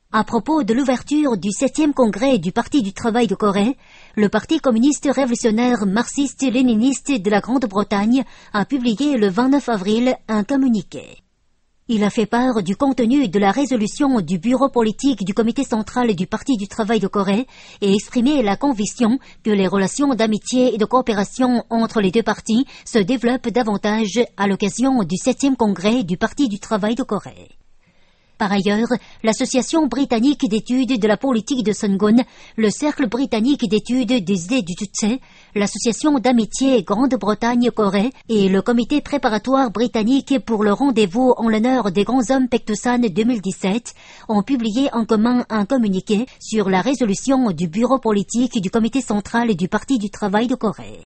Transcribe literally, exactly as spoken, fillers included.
À propos de l'ouverture du septième congrès du Parti du travail de Corée, le Parti communiste révolutionnaire marxiste-léniniste de la Grande-Bretagne a publié le vingt-neuf avril un communiqué. Il a fait part du contenu de la résolution du bureau politique du comité central du Parti du travail de Corée et exprimé la conviction que les relations d'amitié et de coopération entre les deux partis se développent davantage à l'occasion du septième congrès du Parti du travail de Corée. Par ailleurs, l'Association britannique d'études de la politique de Sungun, le Cercle britannique d'études des idées du Tutse, l'Association d'amitié Grande-Bretagne-Corée et le Comité préparatoire britannique pour le rendez-vous en l'honneur des grands hommes Paektusan deux mille dix-sept ont publié en commun un communiqué sur la résolution du bureau politique du Comité central du Parti du travail de Corée.